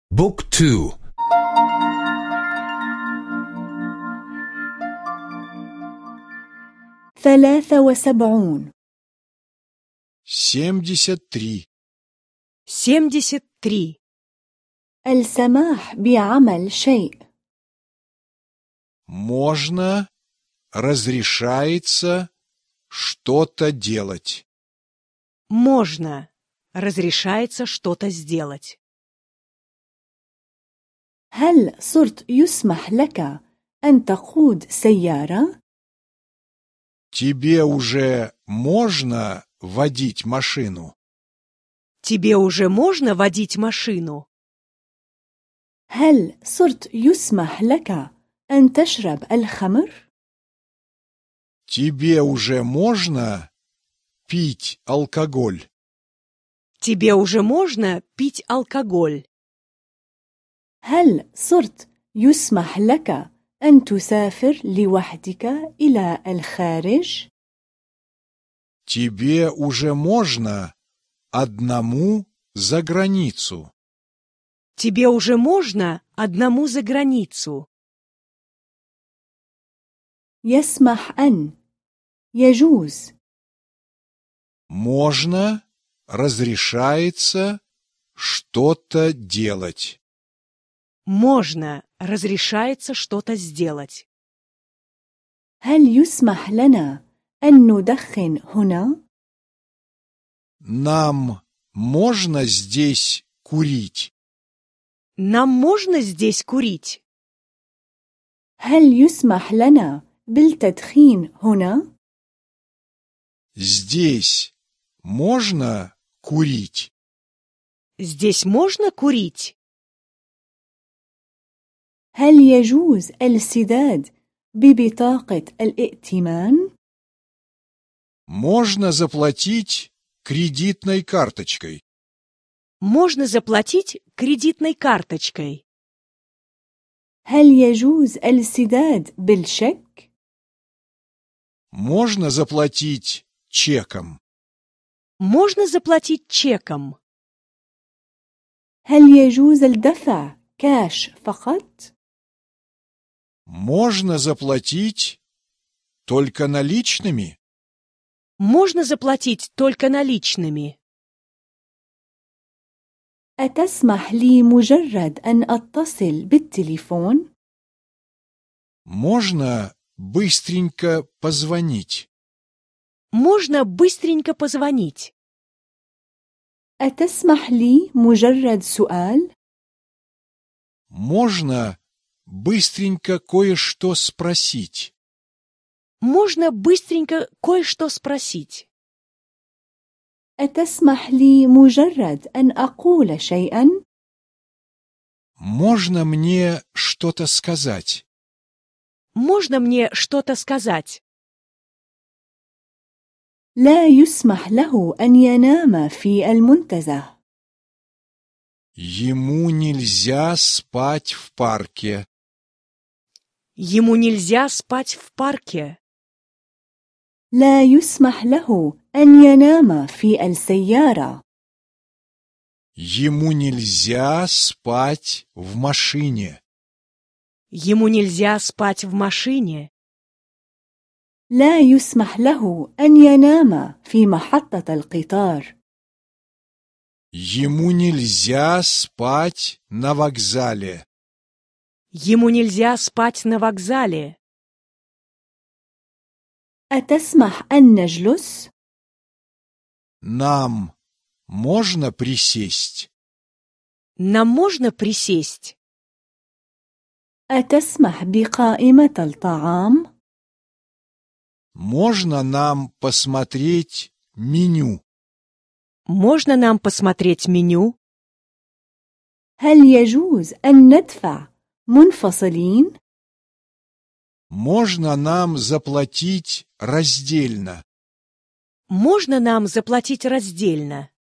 بوك تو 73 73. السماح بعمل شيء. Можно, разрешается что-то делать. Можно. Разрешается что-то сделать. هل صرت يسمح لك أن تقود سيارة؟ Тебе уже можно водить машину? Тебе уже можно водить машину? هل صرت يسمح لك أن تشرب الخمر؟ Тебе уже можно пить алкоголь? Тебе уже можно пить алкоголь? هل صرت يسمح لك أن تسافر لوحدك إلى الخارج؟ Тебе уже можно одному за границу? Тебе уже можно одному за границу? يسمح أن يجوز Можно, разрешается что-то делать. Можно. Разрешается что-то сделать. هل يسمح لنا أن ندخن هنا؟ Нам можно здесь курить? Нам можно здесь курить? هل يسمح لنا بالتدخين هنا؟ Здесь можно курить? Здесь можно курить? هل يجوز السداد ببطاقة الائتمان؟ Можно заплатить кредитной карточкой? Можно заплатить кредитной карточкой. هل يجوز السداد بالشيك؟ Можно заплатить чеком? Можно заплатить чеком. هل يجوز الدفع كاش فقط؟ Можно заплатить только наличными? Можно заплатить только наличными. أتسمح لي مجرد أن أتصل بالتليفون؟ Можно быстренько позвонить? Можно быстренько позвонить. أتسمح لي مجرد سؤال؟ Можно быстренько кое-что спросить? Можно быстренько кое-что спросить. أتسمح لي مجرد أن أقول شيئا؟ Можно мне что-то сказать? Можно мне что-то сказать? لا يسمح له أن ينام في المنتزه. Ему нельзя спать в парке. Ему нельзя спать в парке. لا يسمح له أن ينام في السيارة. Ему нельзя спать в машине. Ему нельзя спать в машине. لا يسمح له أن ينام في محطة القطار. Ему нельзя спать на вокзале. Ему нельзя спать на вокзале. أتسمح أن نجلس؟ Нам можно присесть? Нам можно присесть? أتسمح بقائمة الطعام؟ Можно нам посмотреть меню? Можно нам посмотреть меню? هل يجوز أن ندفع منفصلين؟ Можно нам заплатить раздельно? Можно нам заплатить раздельно?